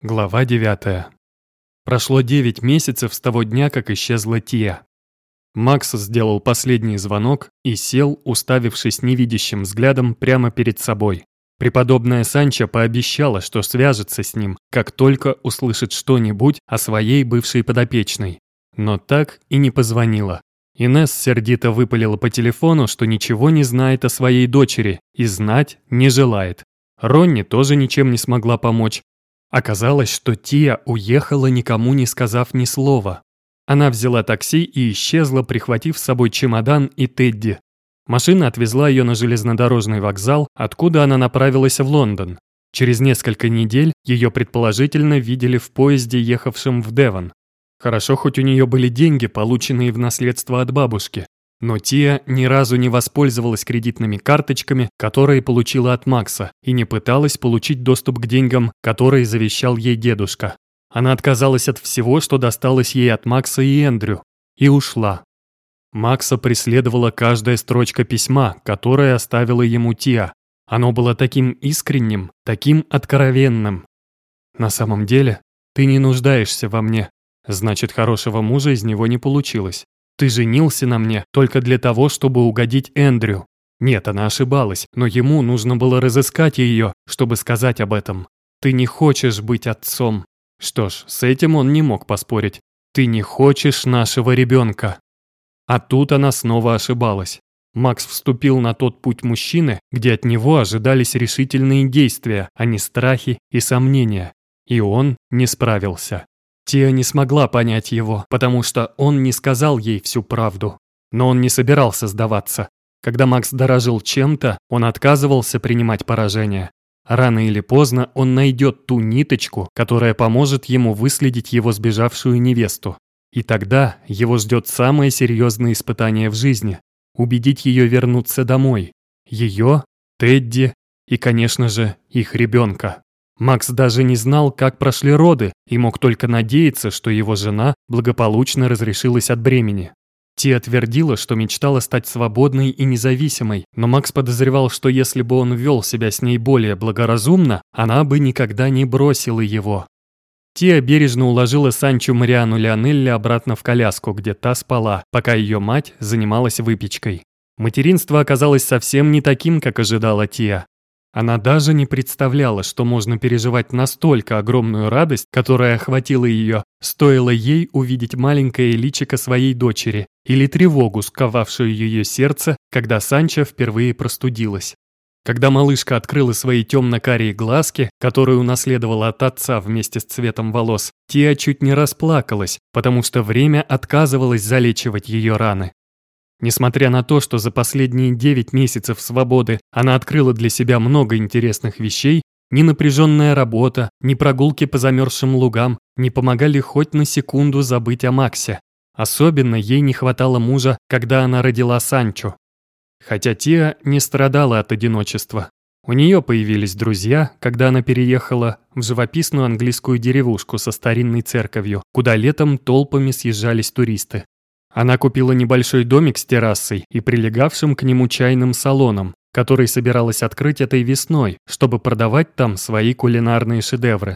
Глава 9. Прошло 9 месяцев с того дня, как исчезла Тия. Макс сделал последний звонок и сел, уставившись невидящим взглядом прямо перед собой. Преподобная Санча пообещала, что свяжется с ним, как только услышит что-нибудь о своей бывшей подопечной. Но так и не позвонила. Инесс сердито выпалила по телефону, что ничего не знает о своей дочери и знать не желает. Ронни тоже ничем не смогла помочь. Оказалось, что Тия уехала, никому не сказав ни слова. Она взяла такси и исчезла, прихватив с собой чемодан и Тедди. Машина отвезла ее на железнодорожный вокзал, откуда она направилась в Лондон. Через несколько недель ее предположительно видели в поезде, ехавшем в Девон. Хорошо, хоть у нее были деньги, полученные в наследство от бабушки. Но Тия ни разу не воспользовалась кредитными карточками, которые получила от Макса, и не пыталась получить доступ к деньгам, которые завещал ей дедушка. Она отказалась от всего, что досталось ей от Макса и Эндрю, и ушла. Макса преследовала каждая строчка письма, которое оставила ему Тия. Оно было таким искренним, таким откровенным. «На самом деле, ты не нуждаешься во мне, значит, хорошего мужа из него не получилось. Ты женился на мне только для того, чтобы угодить Эндрю». Нет, она ошибалась, но ему нужно было разыскать ее, чтобы сказать об этом. «Ты не хочешь быть отцом». Что ж, с этим он не мог поспорить. «Ты не хочешь нашего ребенка». А тут она снова ошибалась. Макс вступил на тот путь мужчины, где от него ожидались решительные действия, а не страхи и сомнения. И он не справился. Тия не смогла понять его, потому что он не сказал ей всю правду. Но он не собирался сдаваться. Когда Макс дорожил чем-то, он отказывался принимать поражение. Рано или поздно он найдет ту ниточку, которая поможет ему выследить его сбежавшую невесту. И тогда его ждет самое серьезное испытание в жизни – убедить ее вернуться домой. Ее, Тедди и, конечно же, их ребенка. Макс даже не знал, как прошли роды, и мог только надеяться, что его жена благополучно разрешилась от бремени. Тия твердила, что мечтала стать свободной и независимой, но Макс подозревал, что если бы он вел себя с ней более благоразумно, она бы никогда не бросила его. Тия бережно уложила Санчу Мариану Леонелли обратно в коляску, где та спала, пока ее мать занималась выпечкой. Материнство оказалось совсем не таким, как ожидала Тия. Она даже не представляла, что можно переживать настолько огромную радость, которая охватила ее, стоило ей увидеть маленькое личико своей дочери, или тревогу, сковавшую ее сердце, когда Санча впервые простудилась. Когда малышка открыла свои темно-карие глазки, которые унаследовала от отца вместе с цветом волос, Тия чуть не расплакалась, потому что время отказывалось залечивать ее раны. Несмотря на то, что за последние 9 месяцев свободы она открыла для себя много интересных вещей, ни напряженная работа, ни прогулки по замерзшим лугам не помогали хоть на секунду забыть о Максе. Особенно ей не хватало мужа, когда она родила Санчу. Хотя Тия не страдала от одиночества. У нее появились друзья, когда она переехала в живописную английскую деревушку со старинной церковью, куда летом толпами съезжались туристы. Она купила небольшой домик с террасой и прилегавшим к нему чайным салоном, который собиралась открыть этой весной, чтобы продавать там свои кулинарные шедевры.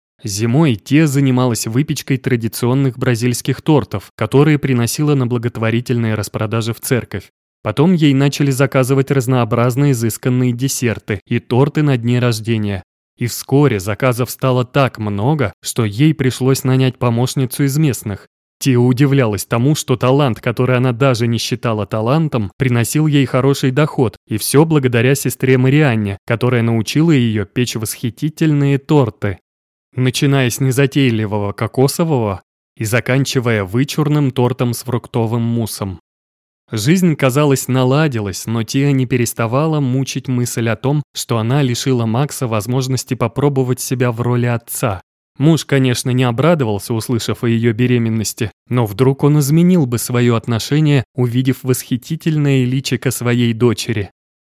Зимой Тия занималась выпечкой традиционных бразильских тортов, которые приносила на благотворительные распродажи в церковь. Потом ей начали заказывать разнообразные изысканные десерты и торты на дни рождения. И вскоре заказов стало так много, что ей пришлось нанять помощницу из местных. Тия удивлялась тому, что талант, который она даже не считала талантом, приносил ей хороший доход, и все благодаря сестре Марианне, которая научила ее печь восхитительные торты. Начиная с незатейливого кокосового и заканчивая вычурным тортом с фруктовым муссом. Жизнь, казалось, наладилась, но Тия не переставала мучить мысль о том, что она лишила Макса возможности попробовать себя в роли отца. Муж, конечно, не обрадовался, услышав о ее беременности, но вдруг он изменил бы свое отношение, увидев восхитительное личико своей дочери.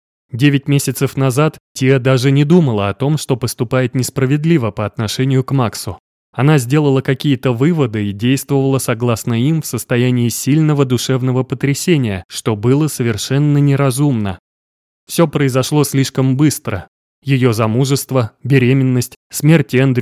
9 месяцев назад Тия даже не думала о том, что поступает несправедливо по отношению к Максу. Она сделала какие-то выводы и действовала согласно им в состоянии сильного душевного потрясения, что было совершенно неразумно. Все произошло слишком быстро. Ее замужество, беременность, смерть Эндрю,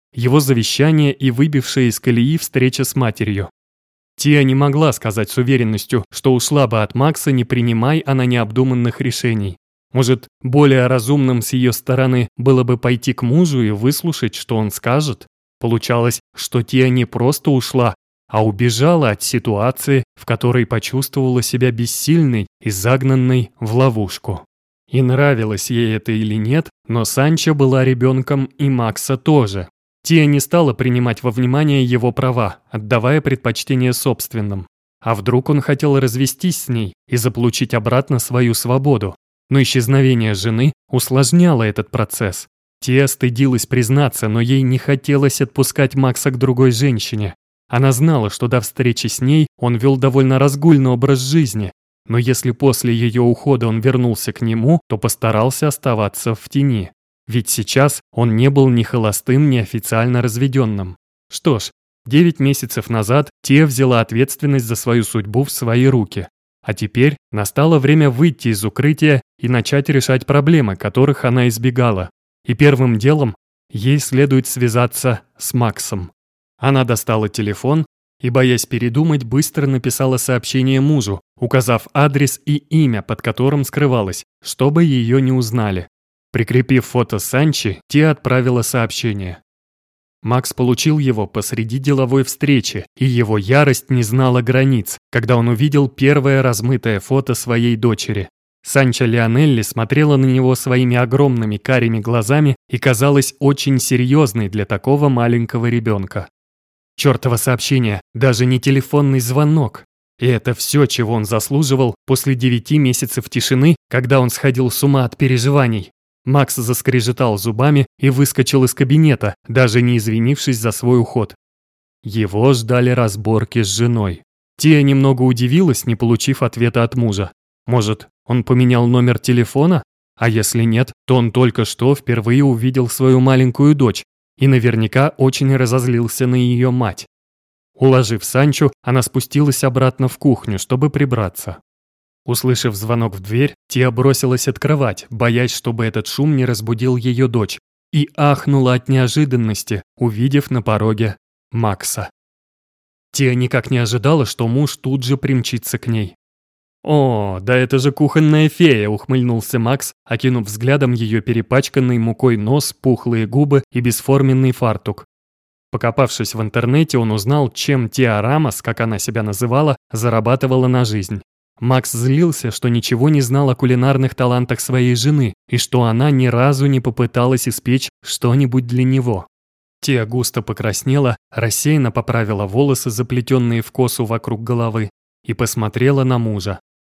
его завещание и выбившая из колеи встреча с матерью. Тиа не могла сказать с уверенностью, что ушла бы от Макса, не принимая она необдуманных решений. Может, более разумным с ее стороны было бы пойти к мужу и выслушать, что он скажет? Получалось, что Тиа не просто ушла, а убежала от ситуации, в которой почувствовала себя бессильной и загнанной в ловушку. И нравилось ей это или нет, но Санчо была ребенком и Макса тоже. Тиа не стала принимать во внимание его права, отдавая предпочтение собственным. А вдруг он хотел развестись с ней и заполучить обратно свою свободу? Но исчезновение жены усложняло этот процесс. Тиа стыдилась признаться, но ей не хотелось отпускать Макса к другой женщине. Она знала, что до встречи с ней он вел довольно разгульный образ жизни, но если после ее ухода он вернулся к нему, то постарался оставаться в тени. Ведь сейчас он не был ни холостым, ни официально разведенным. Что ж, 9 месяцев назад Тиа взяла ответственность за свою судьбу в свои руки. А теперь настало время выйти из укрытия и начать решать проблемы, которых она избегала. И первым делом ей следует связаться с Максом. Она достала телефон и, боясь передумать, быстро написала сообщение мужу, указав адрес и имя, под которым скрывалась, чтобы ее не узнали. Прикрепив фото Санчи, Тиа отправила сообщение. Макс получил его посреди деловой встречи, и его ярость не знала границ, когда он увидел первое размытое фото своей дочери. Санчо Леонелли смотрела на него своими огромными карими глазами и казалась очень серьезной для такого маленького ребенка. Чёртово сообщение, даже не телефонный звонок. И это все, чего он заслуживал после 9 месяцев тишины, когда он сходил с ума от переживаний. Макс заскрежетал зубами и выскочил из кабинета, даже не извинившись за свой уход. Его ждали разборки с женой. Тиа немного удивилась, не получив ответа от мужа. Может, он поменял номер телефона? А если нет, то он только что впервые увидел свою маленькую дочь и наверняка очень разозлился на ее мать. Уложив Санчо, она спустилась обратно в кухню, чтобы прибраться. Услышав звонок в дверь, Тиа бросилась открывать, боясь, чтобы этот шум не разбудил ее дочь, и ахнула от неожиданности, увидев на пороге Макса. Тиа никак не ожидала, что муж тут же примчится к ней. «О, да это же кухонная фея!» — ухмыльнулся Макс, окинув взглядом ее перепачканный мукой нос, пухлые губы и бесформенный фартук. Покопавшись в интернете, он узнал, чем Тиа Рамос, как она себя называла, зарабатывала на жизнь. Макс злился, что ничего не знал о кулинарных талантах своей жены и что она ни разу не попыталась испечь что-нибудь для него. Тиа густо покраснела, рассеянно поправила волосы, заплетенные в косу вокруг головы, и посмотрела на мужа.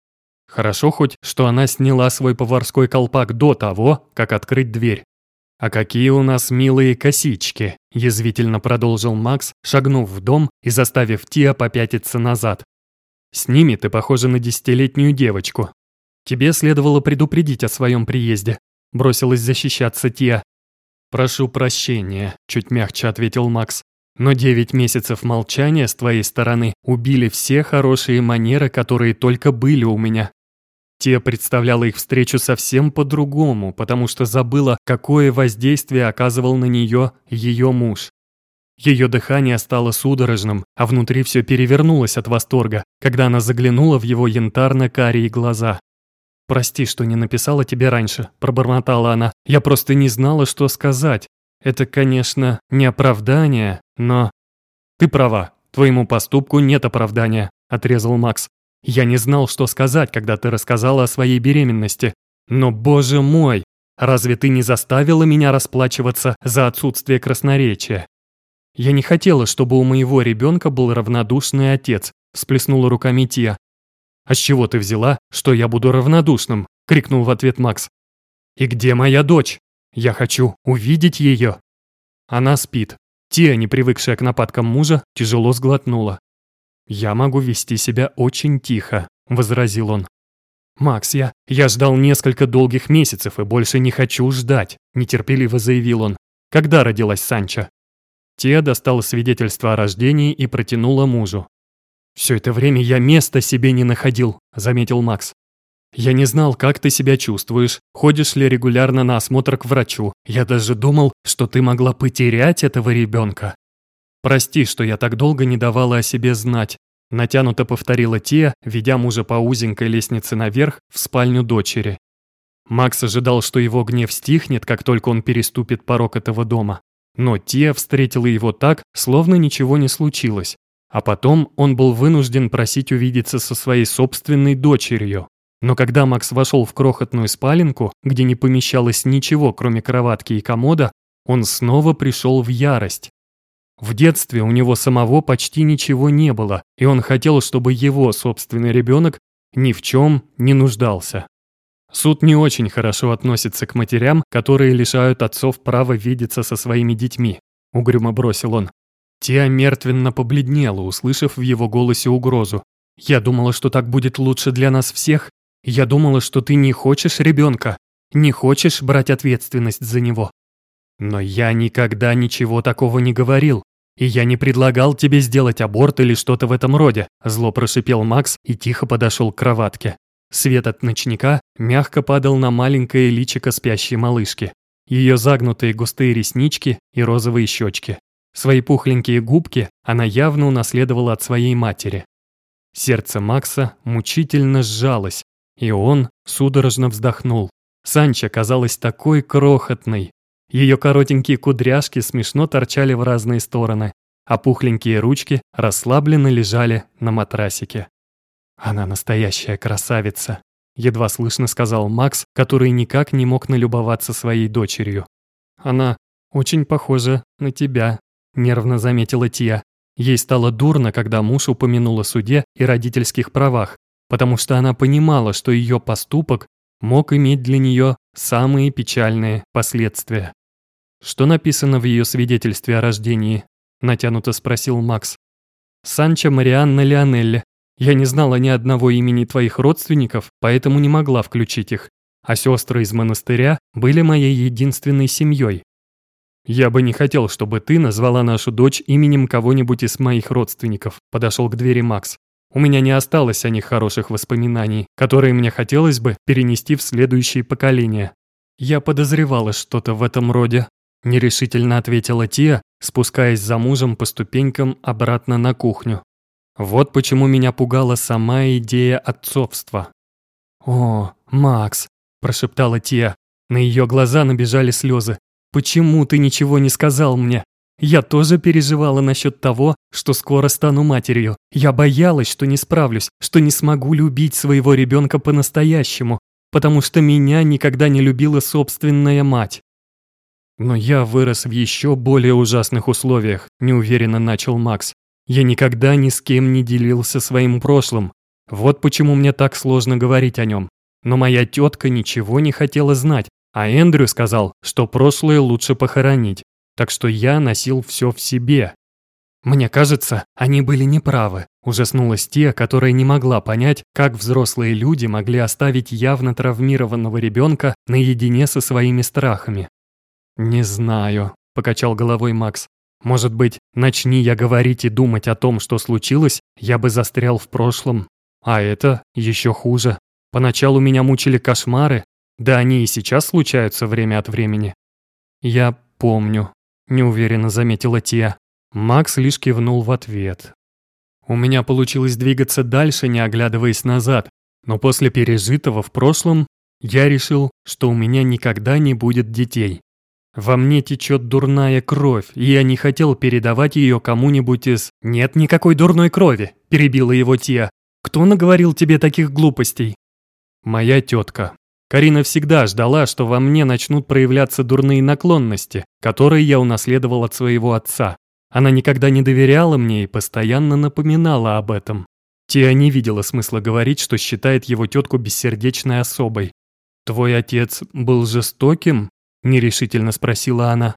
Хорошо хоть, что она сняла свой поварской колпак до того, как открыть дверь. «А какие у нас милые косички!» – язвительно продолжил Макс, шагнув в дом и заставив Тиа попятиться назад. «С ними ты похожа на 10-летнюю девочку. Тебе следовало предупредить о своем приезде», – бросилась защищаться Тиа. «Прошу прощения», – чуть мягче ответил Макс. «Но 9 месяцев молчания с твоей стороны убили все хорошие манеры, которые только были у меня». Тиа представляла их встречу совсем по-другому, потому что забыла, какое воздействие оказывал на нее ее муж. Ее дыхание стало судорожным, а внутри все перевернулось от восторга, когда она заглянула в его янтарно-карие глаза. «Прости, что не написала тебе раньше», – пробормотала она. «Я просто не знала, что сказать. Это, конечно, не оправдание, но...» «Ты права, твоему поступку нет оправдания», – отрезал Макс. «Я не знал, что сказать, когда ты рассказала о своей беременности. Но, боже мой, разве ты не заставила меня расплачиваться за отсутствие красноречия?» «Я не хотела, чтобы у моего ребенка был равнодушный отец», – всплеснула руками Тиа. «А с чего ты взяла, что я буду равнодушным?» – крикнул в ответ Макс. «И где моя дочь? Я хочу увидеть ее». Она спит. Тиа, не привыкшая к нападкам мужа, тяжело сглотнула. «Я могу вести себя очень тихо», – возразил он. «Макс, я ждал несколько долгих месяцев и больше не хочу ждать», – нетерпеливо заявил он. «Когда родилась Санчо?» Тиа достала свидетельство о рождении и протянула мужу. «Все это время я места себе не находил», – заметил Макс. Я не знал, как ты себя чувствуешь, ходишь ли регулярно на осмотр к врачу. Я даже думал, что ты могла потерять этого ребенка. Прости, что я так долго не давала о себе знать. Натянуто повторила Тия, ведя мужа по узенькой лестнице наверх в спальню дочери. Макс ожидал, что его гнев стихнет, как только он переступит порог этого дома. Но Тия встретила его так, словно ничего не случилось. А потом он был вынужден просить увидеться со своей собственной дочерью. Но когда Макс вошел в крохотную спаленку, где не помещалось ничего, кроме кроватки и комода, он снова пришел в ярость. В детстве у него самого почти ничего не было, и он хотел, чтобы его собственный ребенок ни в чем не нуждался. Суд не очень хорошо относится к матерям, которые лишают отцов права видеться со своими детьми, угрюмо бросил он. Тия мертвенно побледнела, услышав в его голосе угрозу. «Я думала, что так будет лучше для нас всех. Я думала, что ты не хочешь ребенка, не хочешь брать ответственность за него. Но я никогда ничего такого не говорил, и я не предлагал тебе сделать аборт или что-то в этом роде», зло прошипел Макс и тихо подошел к кроватке. Свет от ночника мягко падал на маленькое личико спящей малышки, ее загнутые густые реснички и розовые щечки. Свои пухленькие губки она явно унаследовала от своей матери. Сердце Макса мучительно сжалось, и он судорожно вздохнул. Санча казалась такой крохотной. Ее коротенькие кудряшки смешно торчали в разные стороны, а пухленькие ручки расслабленно лежали на матрасике. «Она настоящая красавица», — едва слышно сказал Макс, который никак не мог налюбоваться своей дочерью. «Она очень похожа на тебя», — нервно заметила Тия. Ей стало дурно, когда муж упомянул о суде и родительских правах, потому что она понимала, что ее поступок мог иметь для нее самые печальные последствия. «Что написано в ее свидетельстве о рождении?» — натянуто спросил Макс. «Санчо Марианна Лионелли. Я не знала ни одного имени твоих родственников, поэтому не могла включить их, а сестры из монастыря были моей единственной семьей. «Я бы не хотел, чтобы ты назвала нашу дочь именем кого-нибудь из моих родственников», подошел к двери Макс. «У меня не осталось о них хороших воспоминаний, которые мне хотелось бы перенести в следующие поколения». «Я подозревала что-то в этом роде», нерешительно ответила Тия, спускаясь за мужем по ступенькам обратно на кухню. «Вот почему меня пугала сама идея отцовства». «О, Макс», прошептала Тия. На ее глаза набежали слезы. «Почему ты ничего не сказал мне? Я тоже переживала насчет того, что скоро стану матерью. Я боялась, что не справлюсь, что не смогу любить своего ребенка по-настоящему, потому что меня никогда не любила собственная мать». «Но я вырос в еще более ужасных условиях», – неуверенно начал Макс. «Я никогда ни с кем не делился своим прошлым. Вот почему мне так сложно говорить о нем. Но моя тетка ничего не хотела знать, а Эндрю сказал, что прошлое лучше похоронить, так что я носил все в себе». «Мне кажется, они были неправы», – ужаснулась Тия, которая не могла понять, как взрослые люди могли оставить явно травмированного ребенка наедине со своими страхами. «Не знаю», – покачал головой Макс. «Может быть, начни я говорить и думать о том, что случилось, я бы застрял в прошлом. А это еще хуже. Поначалу меня мучили кошмары, да они и сейчас случаются время от времени». «Я помню», – неуверенно заметила Тия. Макс лишь кивнул в ответ. «У меня получилось двигаться дальше, не оглядываясь назад, но после пережитого в прошлом я решил, что у меня никогда не будет детей. Во мне течет дурная кровь, и я не хотел передавать ее кому-нибудь из...» «Нет никакой дурной крови», – перебила его Тия. «Кто наговорил тебе таких глупостей?» «Моя тетка. Карина всегда ждала, что во мне начнут проявляться дурные наклонности, которые я унаследовал от своего отца. Она никогда не доверяла мне и постоянно напоминала об этом». Тия не видела смысла говорить, что считает его тетку бессердечной особой. «Твой отец был жестоким?» – нерешительно спросила она.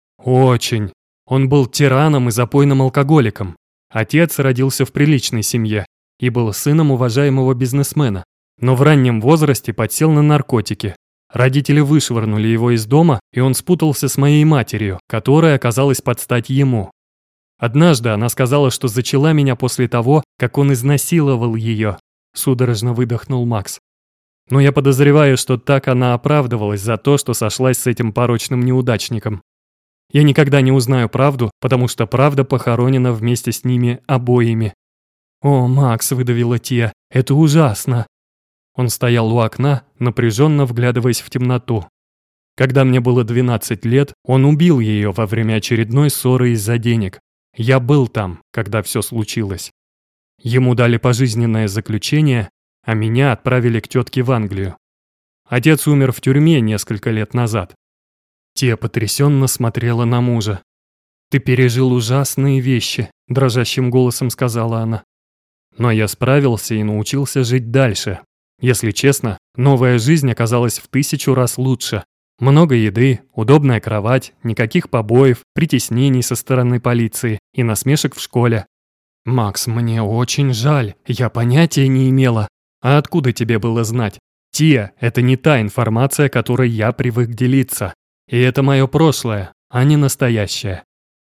«Очень. Он был тираном и запойным алкоголиком. Отец родился в приличной семье и был сыном уважаемого бизнесмена, но в раннем возрасте подсел на наркотики. Родители вышвырнули его из дома, и он спутался с моей матерью, которая оказалась под стать ему. Однажды она сказала, что зачала меня после того, как он изнасиловал ее», – судорожно выдохнул Макс. Но я подозреваю, что так она оправдывалась за то, что сошлась с этим порочным неудачником. Я никогда не узнаю правду, потому что правда похоронена вместе с ними обоими. «О, Макс», — выдавила Тия, — «это ужасно». Он стоял у окна, напряженно вглядываясь в темноту. Когда мне было 12 лет, он убил ее во время очередной ссоры из-за денег. Я был там, когда все случилось. Ему дали пожизненное заключение, а меня отправили к тетке в Англию. Отец умер в тюрьме несколько лет назад. Тия потрясенно смотрела на мужа. «Ты пережил ужасные вещи», – дрожащим голосом сказала она. «Но я справился и научился жить дальше. Если честно, новая жизнь оказалась в 1000 раз лучше. Много еды, удобная кровать, никаких побоев, притеснений со стороны полиции и насмешек в школе. Макс, мне очень жаль, я понятия не имела. А откуда тебе было знать? Тия, это не та информация, которой я привык делиться. И это мое прошлое, а не настоящее.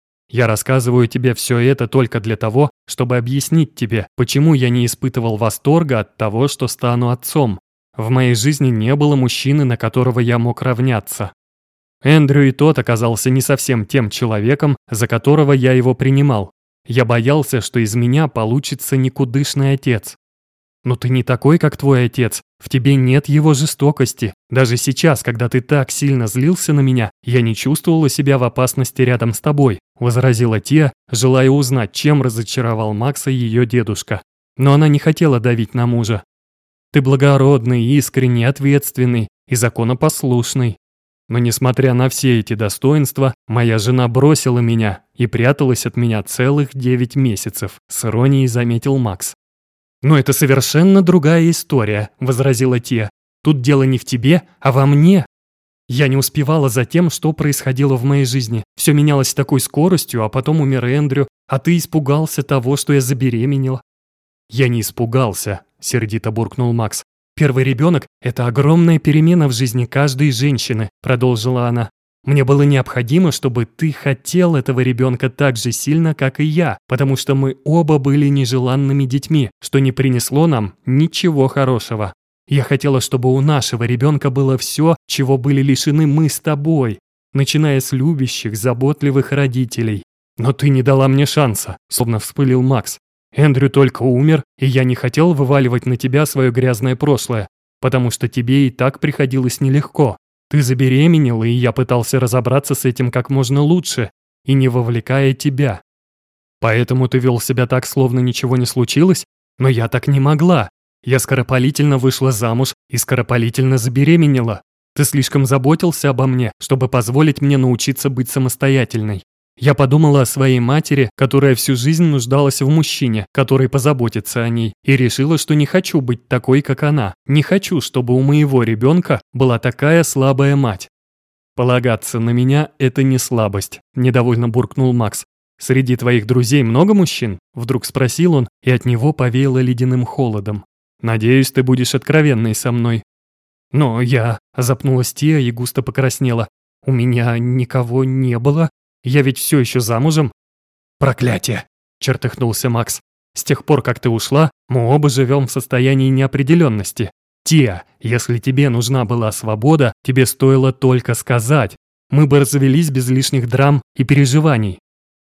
Я рассказываю тебе все это только для того, чтобы объяснить тебе, почему я не испытывал восторга от того, что стану отцом. В моей жизни не было мужчины, на которого я мог равняться. Эндрю и тот оказался не совсем тем человеком, за которого я его принимал. Я боялся, что из меня получится никудышный отец. Но ты не такой, как твой отец. В тебе нет его жестокости. Даже сейчас, когда ты так сильно злился на меня, я не чувствовала себя в опасности рядом с тобой», — возразила Тия, желая узнать, чем разочаровал Макса ее дедушка. Но она не хотела давить на мужа. «Ты благородный, искренний, ответственный и законопослушный. Но несмотря на все эти достоинства, моя жена бросила меня и пряталась от меня целых 9 месяцев», — с иронией заметил Макс. «Но это совершенно другая история», — возразила Тия. «Тут дело не в тебе, а во мне. Я не успевала за тем, что происходило в моей жизни. Все менялось с такой скоростью, а потом умер Эндрю, а ты испугался того, что я забеременела». «Я не испугался», — сердито буркнул Макс. «Первый ребенок — это огромная перемена в жизни каждой женщины», — продолжила она. «Мне было необходимо, чтобы ты хотел этого ребенка так же сильно, как и я, потому что мы оба были нежеланными детьми, что не принесло нам ничего хорошего. Я хотела, чтобы у нашего ребенка было все, чего были лишены мы с тобой, начиная с любящих, заботливых родителей. Но ты не дала мне шанса», — словно вспылил Макс. «Эндрю только умер, и я не хотел вываливать на тебя свое грязное прошлое, потому что тебе и так приходилось нелегко. Ты забеременела, и я пытался разобраться с этим как можно лучше, и не вовлекая тебя. Поэтому ты вел себя так, словно ничего не случилось? Но я так не могла. Я скоропалительно вышла замуж и скоропалительно забеременела. Ты слишком заботился обо мне, чтобы позволить мне научиться быть самостоятельной. Я подумала о своей матери, которая всю жизнь нуждалась в мужчине, который позаботится о ней, и решила, что не хочу быть такой, как она. Не хочу, чтобы у моего ребенка была такая слабая мать». «Полагаться на меня – это не слабость», – недовольно буркнул Макс. «Среди твоих друзей много мужчин?» – вдруг спросил он, и от него повеяло ледяным холодом. «Надеюсь, ты будешь откровенной со мной». «Но я...» – запнулась Тия и густо покраснела. «У меня никого не было. Я ведь все еще замужем». «Проклятие!» – чертыхнулся Макс. «С тех пор, как ты ушла, мы оба живем в состоянии неопределенности. Тия, если тебе нужна была свобода, тебе стоило только сказать. Мы бы развелись без лишних драм и переживаний».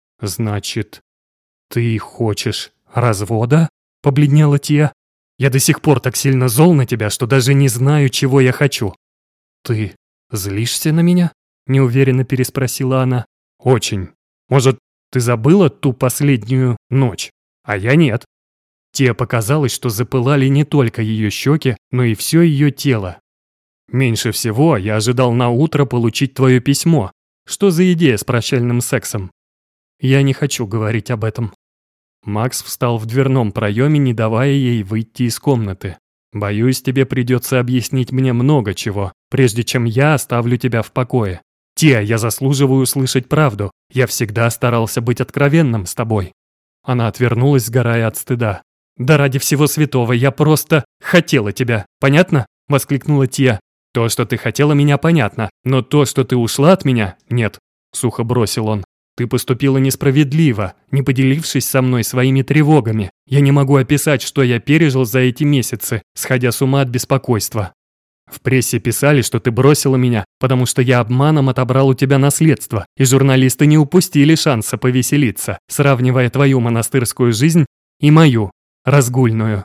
«Значит, ты хочешь развода?» – побледнела Тия. «Я до сих пор так сильно зол на тебя, что даже не знаю, чего я хочу». «Ты злишься на меня?» – неуверенно переспросила она. «Очень. Может, ты забыла ту последнюю ночь? А я нет». Тия показалось, что запылали не только ее щеки, но и все ее тело. «Меньше всего я ожидал на утро получить твое письмо. Что за идея с прощальным сексом?» «Я не хочу говорить об этом». Макс встал в дверном проеме, не давая ей выйти из комнаты. «Боюсь, тебе придется объяснить мне много чего, прежде чем я оставлю тебя в покое. Тия, я заслуживаю услышать правду. Я всегда старался быть откровенным с тобой». Она отвернулась, сгорая от стыда. «Да ради всего святого, я просто хотела тебя. Понятно?» – воскликнула Тия. «То, что ты хотела меня, понятно. Но то, что ты ушла от меня, нет», – сухо бросил он. «Ты поступила несправедливо, не поделившись со мной своими тревогами. Я не могу описать, что я пережил за эти месяцы, сходя с ума от беспокойства. В прессе писали, что ты бросила меня, потому что я обманом отобрал у тебя наследство, и журналисты не упустили шанса повеселиться, сравнивая твою монастырскую жизнь и мою, разгульную».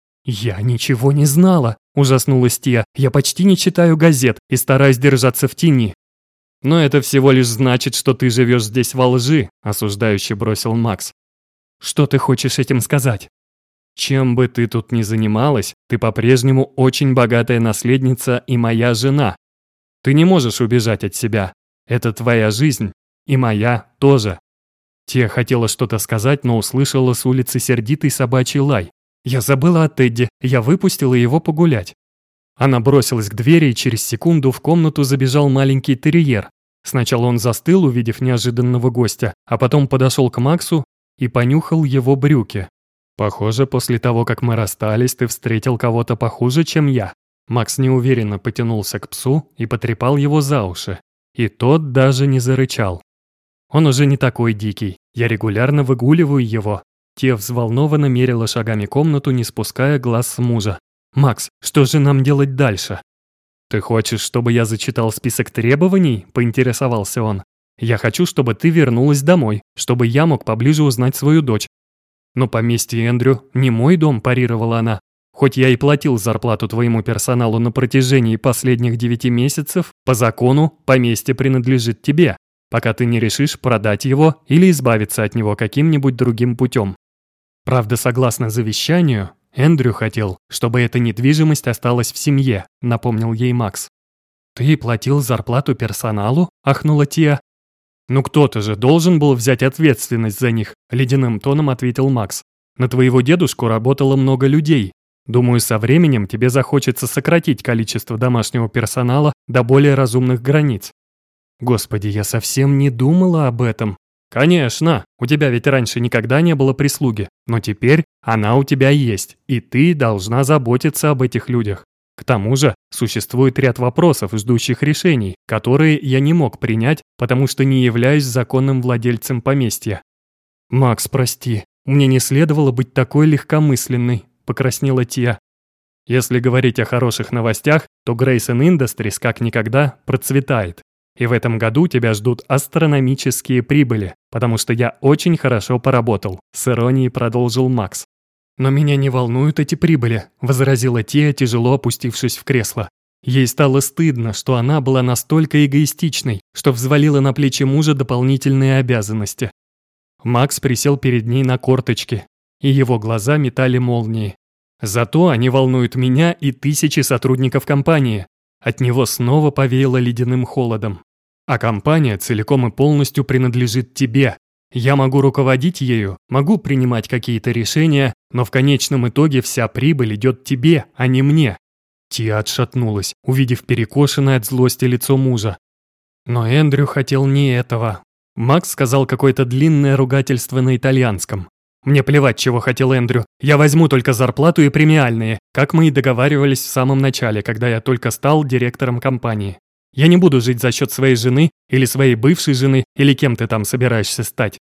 «Я ничего не знала», – ужаснулась Тия. «Я почти не читаю газет и стараюсь держаться в тени». «Но это всего лишь значит, что ты живешь здесь во лжи», – осуждающе бросил Макс. «Что ты хочешь этим сказать?» «Чем бы ты тут ни занималась, ты по-прежнему очень богатая наследница и моя жена. Ты не можешь убежать от себя. Это твоя жизнь. И моя тоже». Тия хотела что-то сказать, но услышала с улицы сердитый собачий лай. «Я забыла о Тедди, я выпустила его погулять». Она бросилась к двери, и через секунду в комнату забежал маленький терьер. Сначала он застыл, увидев неожиданного гостя, а потом подошел к Максу и понюхал его брюки. «Похоже, после того, как мы расстались, ты встретил кого-то похуже, чем я». Макс неуверенно потянулся к псу и потрепал его за уши. И тот даже не зарычал. «Он уже не такой дикий. Я регулярно выгуливаю его». Тия взволнованно мерила шагами комнату, не спуская глаз с мужа. «Макс, что же нам делать дальше?» «Ты хочешь, чтобы я зачитал список требований?» – поинтересовался он. «Я хочу, чтобы ты вернулась домой, чтобы я мог поближе узнать свою дочь». «Но поместье Эндрю не мой дом», – парировала она. «Хоть я и платил зарплату твоему персоналу на протяжении последних 9 месяцев, по закону поместье принадлежит тебе, пока ты не решишь продать его или избавиться от него каким-нибудь другим путем». Правда, согласно завещанию, Эндрю хотел, чтобы эта недвижимость осталась в семье, напомнил ей Макс. «Ты платил зарплату персоналу?» – ахнула Тия. «Ну кто-то же должен был взять ответственность за них», – ледяным тоном ответил Макс. «На твоего дедушку работало много людей. Думаю, со временем тебе захочется сократить количество домашнего персонала до более разумных границ». «Господи, я совсем не думала об этом». «Конечно, у тебя ведь раньше никогда не было прислуги, но теперь она у тебя есть, и ты должна заботиться об этих людях. К тому же существует ряд вопросов, ждущих решений, которые я не мог принять, потому что не являюсь законным владельцем поместья». «Макс, прости, мне не следовало быть такой легкомысленной», – покраснела Тия. «Если говорить о хороших новостях, то Grayson Industries как никогда процветает. И в этом году тебя ждут астрономические прибыли, потому что я очень хорошо поработал», – с иронией продолжил Макс. «Но меня не волнуют эти прибыли», – возразила Тия, тяжело опустившись в кресло. Ей стало стыдно, что она была настолько эгоистичной, что взвалила на плечи мужа дополнительные обязанности. Макс присел перед ней на корточки, и его глаза метали молнии. «Зато они волнуют меня и тысячи сотрудников компании». От него снова повеяло ледяным холодом. «А компания целиком и полностью принадлежит тебе. Я могу руководить ею, могу принимать какие-то решения, но в конечном итоге вся прибыль идет тебе, а не мне». Тия отшатнулась, увидев перекошенное от злости лицо мужа. Но Эндрю хотел не этого. Макс сказал какое-то длинное ругательство на итальянском. «Мне плевать, чего хотел Эндрю. Я возьму только зарплату и премиальные, как мы и договаривались в самом начале, когда я только стал директором компании. Я не буду жить за счет своей жены или своей бывшей жены, или кем ты там собираешься стать».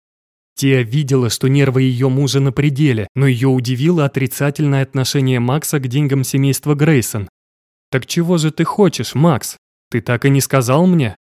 Тия видела, что нервы ее мужа на пределе, но ее удивило отрицательное отношение Макса к деньгам семейства Грейсон. «Так чего же ты хочешь, Макс? Ты так и не сказал мне?»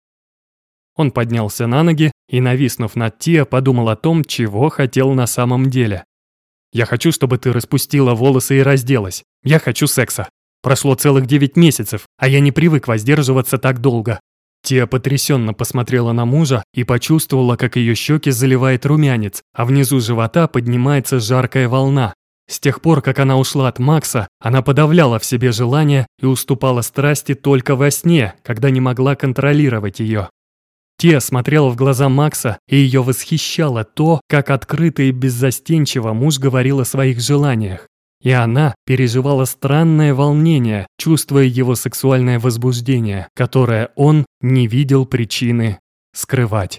Он поднялся на ноги и, нависнув над Тиа, подумал о том, чего хотел на самом деле. «Я хочу, чтобы ты распустила волосы и разделась. Я хочу секса. Прошло целых 9 месяцев, а я не привык воздерживаться так долго». Тиа потрясенно посмотрела на мужа и почувствовала, как ее щеки заливает румянец, а внизу живота поднимается жаркая волна. С тех пор, как она ушла от Макса, она подавляла в себе желание и уступала страсти только во сне, когда не могла контролировать ее. Тиа смотрела в глаза Макса, и ее восхищало то, как открыто и беззастенчиво муж говорил о своих желаниях. И она переживала странное волнение, чувствуя его сексуальное возбуждение, которое он не видел причины скрывать.